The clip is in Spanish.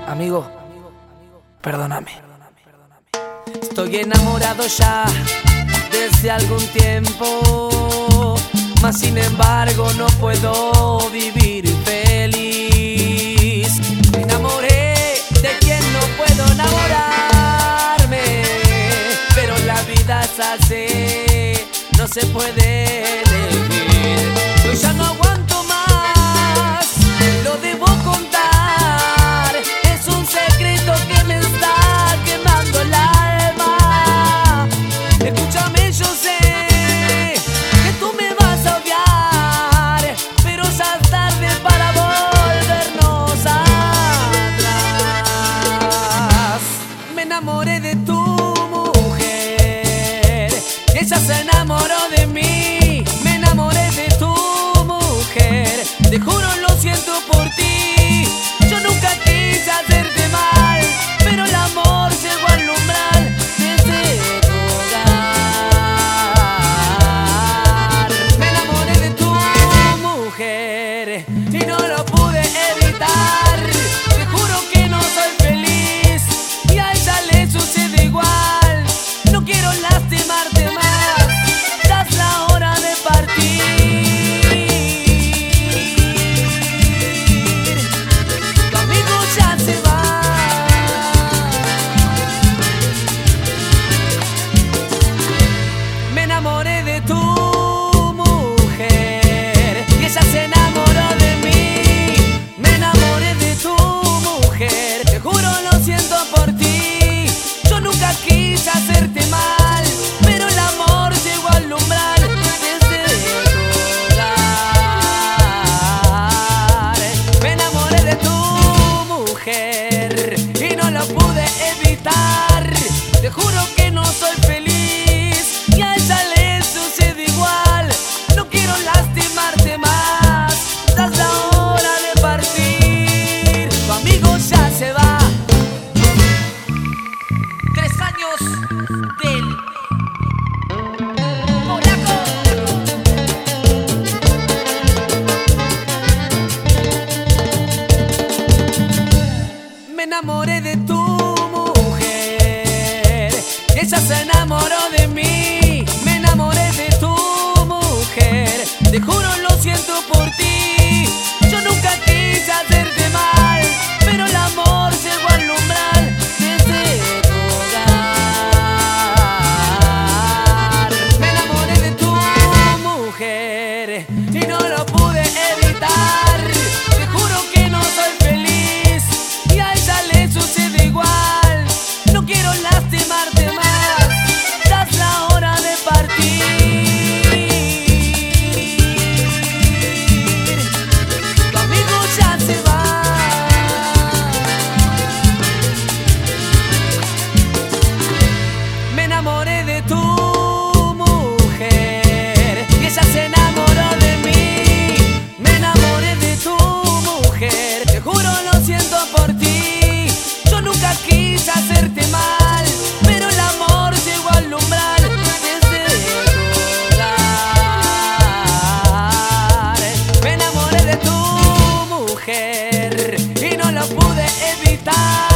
Amigo, perdóname. Estoy enamorado ya desde algún tiempo, mas sin embargo no puedo vivir feliz. Me enamoré de quien no puedo enamorarme, pero la vida es así, no se puede elegir. Yo ya no aguanto más, lo debo contar, es un secreto que me está quemando el alma. Escúchame, yo sé que tú me vas a odiar, pero ya es tarde para volvernos atrás. Me enamoré de tu mujer, ella se enamoró de mí. Me enamoré de tu mujer, te juro lo siento por ti. Yo nunca quise hacerte mal, pero el amor llegó al umbral desde tu hogar. Me enamoré de tu mujer y no lo pude evitar. Te juro que no soy feliz y a ella le sucede igual. No quiero lastimarte más, ya es la hora de partir. Tu amigo ya se va. Me enamoré de tu mujer y ella se enamoró de mí. Me enamoré de tu mujer, te juro lo siento por ti. Yo nunca quise hacerte mal, pero el amor llegó al umbral desde tu hogar. Me enamoré de tu mujer y no lo pude evitar. Te juro que no soy feliz y a ella le sucede igual. No quiero lastimarte más, ya es la hora de partir. Tu amigo ya se va. 3 años del polaco. Me enamoré de tu mujer, ella se enamoró de mí. Me enamoré de tu mujer, te juro lo siento por ti. Yo nunca quise hacerte mal, pero el amor llegó al umbral desde tu hogar. Me enamoré de tu mujer y no lo pude evitar. Te juro que no soy feliz y a ella le sucede igual. No quiero lastimarte más, ya es la hora de partir. Tu amigo ya se va. Me enamoré de tu mujer y ella se enamoró de mí. Me enamoré de tu mujer, te juro lo siento por ti. Yo nunca quise hacerte mal, pero el amor llegó al umbral desde tu hogar. Me enamoré de tu mujer y no lo pude evitar.